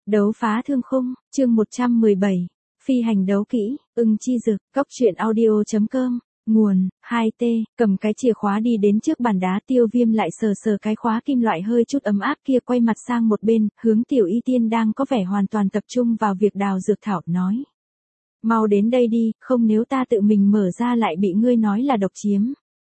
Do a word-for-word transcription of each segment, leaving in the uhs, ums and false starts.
Đấu phá thương khung, chương một trăm mười bảy. Phi hành đấu kỹ, ưng chi dực, cóc truyện audio.com. Nguồn, hai t, cầm cái chìa khóa đi đến trước bàn đá. Tiêu Viêm lại sờ sờ cái khóa kim loại hơi chút ấm áp kia, quay mặt sang một bên, hướng Tiểu Y Tiên đang có vẻ hoàn toàn tập trung vào việc đào dược thảo, nói. Mau đến đây đi, không nếu ta tự mình mở ra lại bị ngươi nói là độc chiếm.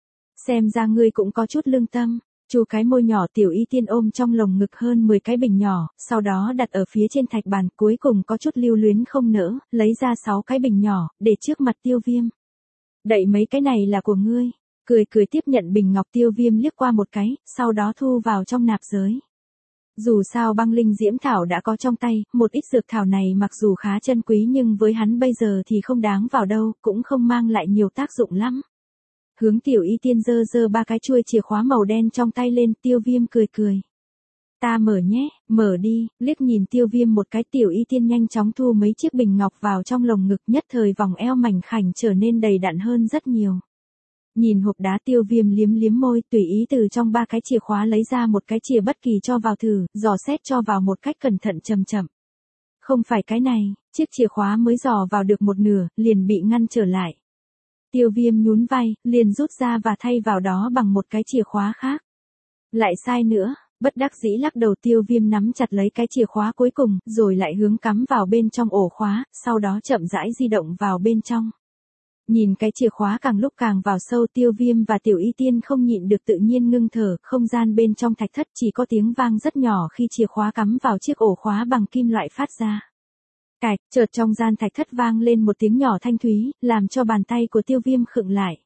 Xem ra ngươi cũng có chút lương tâm. Chu cái môi nhỏ. Tiểu Y Tiên ôm trong lồng ngực hơn mười cái bình nhỏ, sau đó đặt ở phía trên thạch bàn, cuối cùng có chút lưu luyến không nỡ, lấy ra sáu cái bình nhỏ, để trước mặt Tiêu Viêm. Đậy mấy cái này là của ngươi. Cười cười tiếp nhận bình ngọc. Tiêu Viêm liếc qua một cái, sau đó thu vào trong nạp giới. Dù sao băng linh diễm thảo đã có trong tay, một ít dược thảo này mặc dù khá chân quý nhưng với hắn bây giờ thì không đáng vào đâu, cũng không mang lại nhiều tác dụng lắm. Hướng Tiểu Y Tiên giơ giơ ba cái chuôi chìa khóa màu đen trong tay lên. Tiêu Viêm cười cười. Ta mở nhé, mở đi. Liếc nhìn Tiêu Viêm một cái, Tiểu Y Tiên nhanh chóng thu mấy chiếc bình ngọc vào trong lồng ngực, nhất thời vòng eo mảnh khảnh trở nên đầy đặn hơn rất nhiều. Nhìn hộp đá, Tiêu Viêm liếm liếm môi, tùy ý từ trong ba cái chìa khóa lấy ra một cái chìa bất kỳ cho vào thử, dò xét cho vào một cách cẩn thận chậm chậm. Không phải cái này. Chiếc chìa khóa mới dò vào được một nửa, liền bị ngăn trở lại. Tiêu Viêm nhún vai, liền rút ra và thay vào đó bằng một cái chìa khóa khác. Lại sai nữa, bất đắc dĩ lắc đầu. Tiêu Viêm nắm chặt lấy cái chìa khóa cuối cùng, rồi lại hướng cắm vào bên trong ổ khóa, sau đó chậm rãi di động vào bên trong. Nhìn cái chìa khóa càng lúc càng vào sâu, Tiêu Viêm và Tiểu Y Tiên không nhịn được tự nhiên ngưng thở. Không gian bên trong thạch thất chỉ có tiếng vang rất nhỏ khi chìa khóa cắm vào chiếc ổ khóa bằng kim loại phát ra. Cạch, chợt trong gian thạch thất vang lên một tiếng nhỏ thanh thúy, làm cho bàn tay của Tiêu Viêm khựng lại.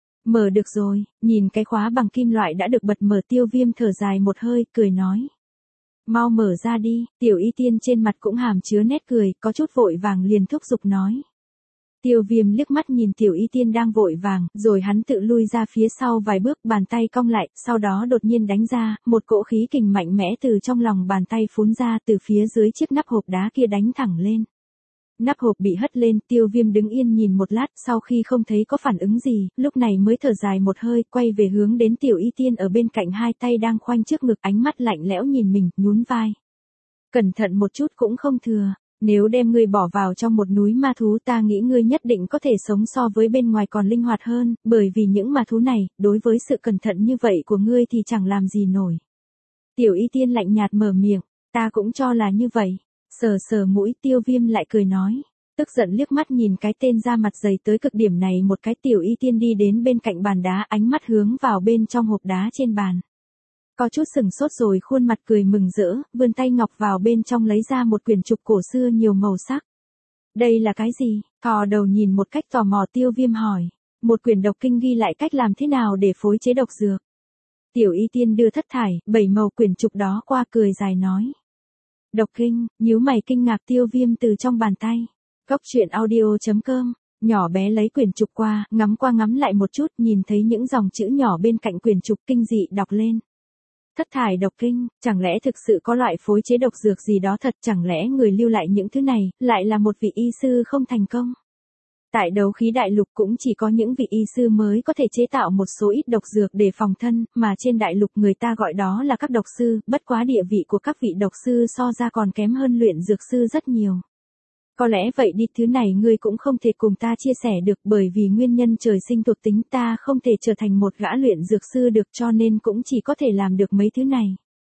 Mở được rồi. Nhìn cái khóa bằng kim loại đã được bật mở, Tiêu Viêm thở dài một hơi, cười nói. Mau mở ra đi. Tiểu Y Tiên trên mặt cũng hàm chứa nét cười, có chút vội vàng liền thúc giục nói. Tiêu Viêm liếc mắt nhìn Tiểu Y Tiên đang vội vàng, rồi hắn tự lui ra phía sau vài bước, bàn tay cong lại, sau đó đột nhiên đánh ra, một cỗ khí kình mạnh mẽ từ trong lòng bàn tay phún ra, từ phía dưới chiếc nắp hộp đá kia đánh thẳng lên. Nắp hộp bị hất lên, Tiêu Viêm đứng yên nhìn một lát, sau khi không thấy có phản ứng gì, lúc này mới thở dài một hơi, quay về hướng đến Tiểu Y Tiên ở bên cạnh, hai tay đang khoanh trước ngực, ánh mắt lạnh lẽo nhìn mình, nhún vai. Cẩn thận một chút cũng không thừa. Nếu đem ngươi bỏ vào trong một núi ma thú, ta nghĩ ngươi nhất định có thể sống so với bên ngoài còn linh hoạt hơn, bởi vì những ma thú này, đối với sự cẩn thận như vậy của ngươi thì chẳng làm gì nổi. Tiểu Y Tiên lạnh nhạt mở miệng, ta cũng cho là như vậy. Sờ sờ mũi, Tiêu Viêm lại cười nói, tức giận liếc mắt nhìn cái tên da mặt dày tới cực điểm này một cái. Tiểu Y Tiên đi đến bên cạnh bàn đá, ánh mắt hướng vào bên trong hộp đá trên bàn. Có chút sừng sốt rồi khuôn mặt cười mừng rỡ, vươn tay ngọc vào bên trong lấy ra một quyển trục cổ xưa nhiều màu sắc. Đây là cái gì? Thò đầu nhìn một cách tò mò, Tiêu Viêm hỏi. Một quyển độc kinh ghi lại cách làm thế nào để phối chế độc dược. Tiểu Y Tiên đưa thất thải, bảy màu quyển trục đó qua, cười dài nói. Độc kinh. Nhíu mày kinh ngạc, Tiêu Viêm từ trong bàn tay. Cóc truyện audio.com. Nhỏ bé lấy quyển trục qua, ngắm qua ngắm lại một chút, nhìn thấy những dòng chữ nhỏ bên cạnh quyển trục, kinh dị đọc lên. Thất thải độc kinh, chẳng lẽ thực sự có loại phối chế độc dược gì đó thật, chẳng lẽ người lưu lại những thứ này, lại là một vị y sư không thành công? Tại đấu khí đại lục cũng chỉ có những vị y sư mới có thể chế tạo một số ít độc dược để phòng thân, mà trên đại lục người ta gọi đó là các độc sư, bất quá địa vị của các vị độc sư so ra còn kém hơn luyện dược sư rất nhiều. Có lẽ vậy đi, thứ này ngươi cũng không thể cùng ta chia sẻ được, bởi vì nguyên nhân trời sinh thuộc tính ta không thể trở thành một gã luyện dược sư được, cho nên cũng chỉ có thể làm được mấy thứ này.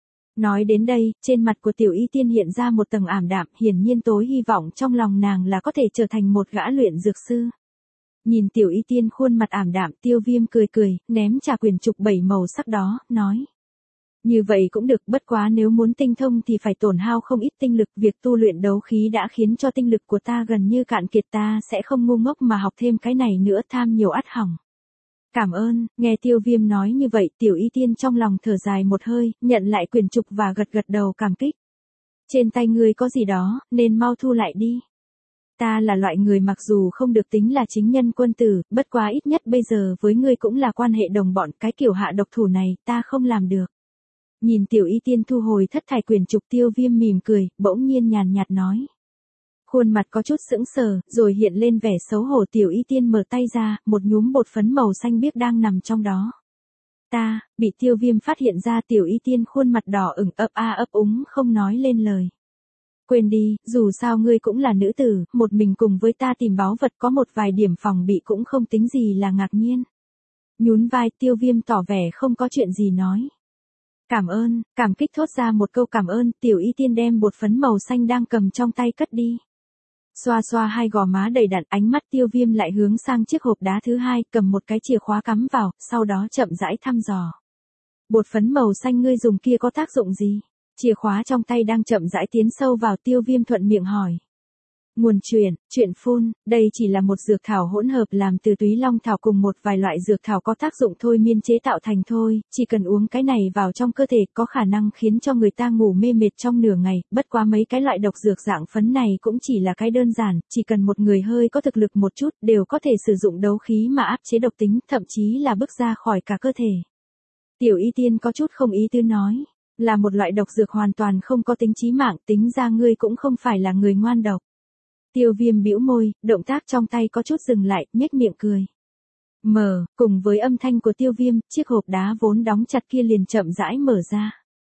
Nói đến đây, trên mặt của Tiểu Y Tiên hiện ra một tầng ảm đạm, hiển nhiên tối hy vọng trong lòng nàng là có thể trở thành một gã luyện dược sư. Nhìn Tiểu Y Tiên khuôn mặt ảm đạm, Tiêu Viêm cười cười, ném trả quyển trục bảy màu sắc đó, nói. Như vậy cũng được, bất quá nếu muốn tinh thông thì phải tổn hao không ít tinh lực, việc tu luyện đấu khí đã khiến cho tinh lực của ta gần như cạn kiệt, ta sẽ không ngu ngốc mà học thêm cái này nữa, tham nhiều ắt hỏng. Cảm ơn. Nghe Tiêu Viêm nói như vậy, Tiểu Y Tiên trong lòng thở dài một hơi, nhận lại quyển trục và gật gật đầu cảm kích. Trên tay ngươi có gì đó, nên mau thu lại đi. Ta là loại người mặc dù không được tính là chính nhân quân tử, bất quá ít nhất bây giờ với ngươi cũng là quan hệ đồng bọn, cái kiểu hạ độc thủ này, ta không làm được. Nhìn Tiểu Y Tiên thu hồi thất thải quyển trục, Tiêu Viêm mỉm cười, bỗng nhiên nhàn nhạt nói. Khuôn mặt có chút sững sờ, rồi hiện lên vẻ xấu hổ. Tiểu Y Tiên mở tay ra, một nhúm bột phấn màu xanh biếc đang nằm trong đó. Ta, bị Tiêu Viêm phát hiện ra, Tiểu Y Tiên khuôn mặt đỏ ửng, ấp a ấp úng không nói lên lời. Quên đi, dù sao ngươi cũng là nữ tử, một mình cùng với ta tìm báu vật có một vài điểm phòng bị cũng không tính gì là ngạc nhiên. Nhún vai, Tiêu Viêm tỏ vẻ không có chuyện gì nói. Cảm ơn, cảm kích thốt ra một câu cảm ơn, Tiểu Y Tiên đem bột phấn màu xanh đang cầm trong tay cất đi. Xoa xoa hai gò má đầy đặn, ánh mắt Tiêu Viêm lại hướng sang chiếc hộp đá thứ hai, cầm một cái chìa khóa cắm vào, sau đó chậm rãi thăm dò. Bột phấn màu xanh ngươi dùng kia có tác dụng gì? Chìa khóa trong tay đang chậm rãi tiến sâu vào, Tiêu Viêm thuận miệng hỏi. Nguồn truyền, chuyện phun, đây chỉ là một dược thảo hỗn hợp làm từ túy long thảo cùng một vài loại dược thảo có tác dụng thôi miên chế tạo thành thôi, chỉ cần uống cái này vào trong cơ thể có khả năng khiến cho người ta ngủ mê mệt trong nửa ngày, bất quá mấy cái loại độc dược dạng phấn này cũng chỉ là cái đơn giản, chỉ cần một người hơi có thực lực một chút đều có thể sử dụng đấu khí mà áp chế độc tính, thậm chí là bước ra khỏi cả cơ thể. Tiểu Y Tiên có chút không ý tứ nói, là một loại độc dược hoàn toàn không có tính chí mạng, tính ra ngươi cũng không phải là người ngoan độc. Tiêu Viêm bĩu môi, động tác trong tay có chút dừng lại, nhếch miệng cười. Mở, cùng với âm thanh của Tiêu Viêm, chiếc hộp đá vốn đóng chặt kia liền chậm rãi mở ra.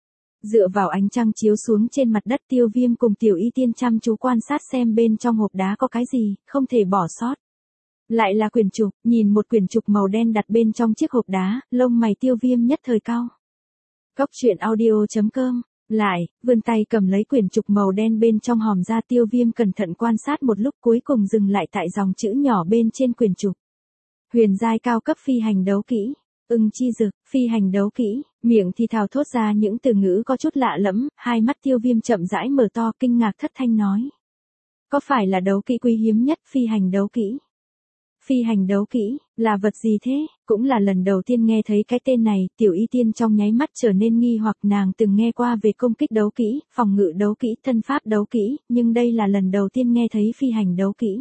Dựa vào ánh trăng chiếu xuống trên mặt đất, Tiêu Viêm cùng Tiểu Y Tiên chăm chú quan sát xem bên trong hộp đá có cái gì, không thể bỏ sót. Lại là quyển trục, nhìn một quyển trục màu đen đặt bên trong chiếc hộp đá, lông mày Tiêu Viêm nhất thời cau. Cốc truyện audio chấm com. Lại, vươn tay cầm lấy quyển trục màu đen bên trong hòm ra, Tiêu Viêm cẩn thận quan sát một lúc cuối cùng dừng lại tại dòng chữ nhỏ bên trên quyển trục. Huyền giai cao cấp phi hành đấu kỹ, ưng chi dược, phi hành đấu kỹ, miệng thì thào thốt ra những từ ngữ có chút lạ lẫm, hai mắt Tiêu Viêm chậm rãi mở to kinh ngạc thất thanh nói. Có phải là đấu kỹ quý hiếm nhất phi hành đấu kỹ? Phi hành đấu kỹ, là vật gì thế? Cũng là lần đầu tiên nghe thấy cái tên này, Tiểu Y Tiên trong nháy mắt trở nên nghi hoặc, nàng từng nghe qua về công kích đấu kỹ, phòng ngự đấu kỹ, thân pháp đấu kỹ, nhưng đây là lần đầu tiên nghe thấy phi hành đấu kỹ.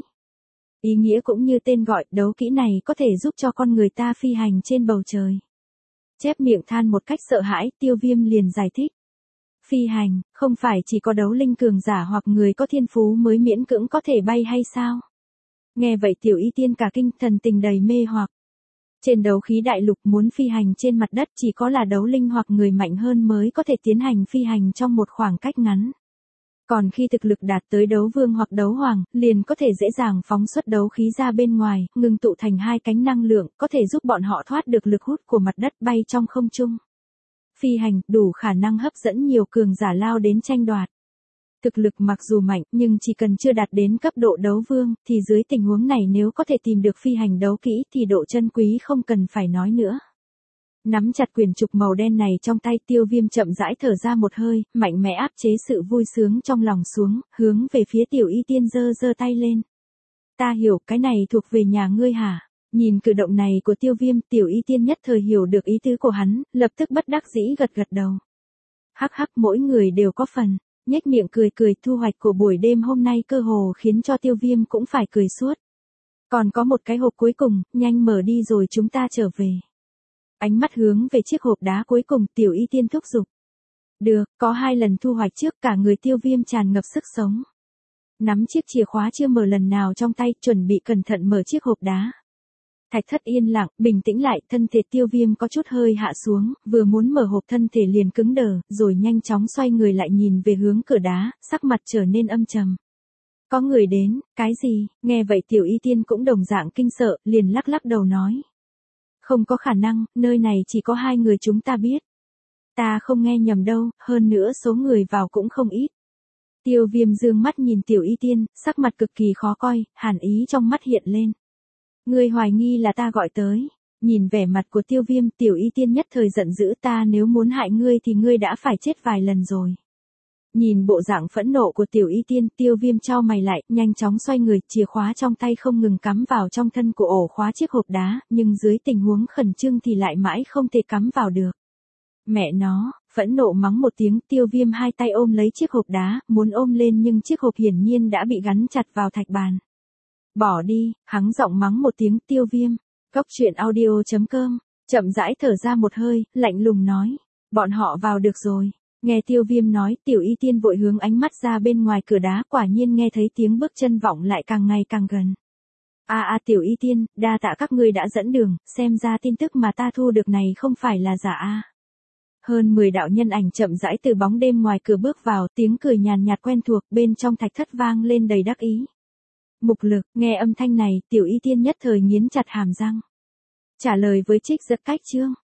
Ý nghĩa cũng như tên gọi, đấu kỹ này có thể giúp cho con người ta phi hành trên bầu trời. Chép miệng than một cách sợ hãi, Tiêu Viêm liền giải thích. Phi hành, không phải chỉ có đấu linh cường giả hoặc người có thiên phú mới miễn cưỡng có thể bay hay sao? Nghe vậy Tiểu Y Tiên cả kinh, thần tình đầy mê hoặc. Trên đấu khí đại lục muốn phi hành trên mặt đất chỉ có là đấu linh hoặc người mạnh hơn mới có thể tiến hành phi hành trong một khoảng cách ngắn. Còn khi thực lực đạt tới đấu vương hoặc đấu hoàng, liền có thể dễ dàng phóng xuất đấu khí ra bên ngoài, ngừng tụ thành hai cánh năng lượng, có thể giúp bọn họ thoát được lực hút của mặt đất bay trong không trung. Phi hành, đủ khả năng hấp dẫn nhiều cường giả lao đến tranh đoạt. Thực lực mặc dù mạnh, nhưng chỉ cần chưa đạt đến cấp độ đấu vương, thì dưới tình huống này nếu có thể tìm được phi hành đấu kỹ thì độ chân quý không cần phải nói nữa. Nắm chặt quyển trục màu đen này trong tay, Tiêu Viêm chậm rãi thở ra một hơi, mạnh mẽ áp chế sự vui sướng trong lòng xuống, hướng về phía Tiểu Y Tiên giơ giơ tay lên. Ta hiểu, cái này thuộc về nhà ngươi hả? Nhìn cử động này của Tiêu Viêm, Tiểu Y Tiên nhất thời hiểu được ý tứ của hắn, lập tức bất đắc dĩ gật gật đầu. Hắc hắc, mỗi người đều có phần. Nhếch miệng cười cười, thu hoạch của buổi đêm hôm nay cơ hồ khiến cho Tiêu Viêm cũng phải cười suốt. Còn có một cái hộp cuối cùng, nhanh mở đi rồi chúng ta trở về. Ánh mắt hướng về chiếc hộp đá cuối cùng, Tiểu Y Tiên thúc giục. Được, có hai lần thu hoạch trước, cả người Tiêu Viêm tràn ngập sức sống. Nắm chiếc chìa khóa chưa mở lần nào trong tay, chuẩn bị cẩn thận mở chiếc hộp đá. Thạch Thất yên lặng, bình tĩnh lại, thân thể Tiêu Viêm có chút hơi hạ xuống, vừa muốn mở hộp thân thể liền cứng đờ, rồi nhanh chóng xoay người lại nhìn về hướng cửa đá, sắc mặt trở nên âm trầm. Có người đến, cái gì? Nghe vậy Tiểu Y Tiên cũng đồng dạng kinh sợ, liền lắc lắc đầu nói. Không có khả năng, nơi này chỉ có hai người chúng ta biết. Ta không nghe nhầm đâu, hơn nữa số người vào cũng không ít. Tiêu Viêm dương mắt nhìn Tiểu Y Tiên, sắc mặt cực kỳ khó coi, hàn ý trong mắt hiện lên. Ngươi hoài nghi là ta gọi tới. Nhìn vẻ mặt của Tiêu Viêm, Tiểu Y Tiên nhất thời giận dữ, ta nếu muốn hại ngươi thì ngươi đã phải chết vài lần rồi. Nhìn bộ dạng phẫn nộ của Tiểu Y Tiên, Tiêu Viêm chau mày lại, nhanh chóng xoay người, chìa khóa trong tay không ngừng cắm vào trong thân của ổ khóa chiếc hộp đá, nhưng dưới tình huống khẩn trương thì lại mãi không thể cắm vào được. Mẹ nó, phẫn nộ mắng một tiếng, Tiêu Viêm hai tay ôm lấy chiếc hộp đá, muốn ôm lên nhưng chiếc hộp hiển nhiên đã bị gắn chặt vào thạch bàn. Bỏ đi, hắn giọng mắng một tiếng. Tiêu Viêm. Cốc truyện audio chấm com. Chậm rãi thở ra một hơi, lạnh lùng nói. Bọn họ vào được rồi. Nghe Tiêu Viêm nói, Tiểu Y Tiên vội hướng ánh mắt ra bên ngoài cửa đá, quả nhiên nghe thấy tiếng bước chân vọng lại càng ngày càng gần. A a Tiểu Y Tiên, đa tạ các ngươi đã dẫn đường, xem ra tin tức mà ta thu được này không phải là giả a. Hơn mười đạo nhân ảnh chậm rãi từ bóng đêm ngoài cửa bước vào, tiếng cười nhàn nhạt quen thuộc, bên trong thạch thất vang lên đầy đắc ý. Mục Lực, nghe âm thanh này, Tiểu Y Tiên nhất thời nghiến chặt hàm răng. Trả lời với Trích Giật Cách Chương.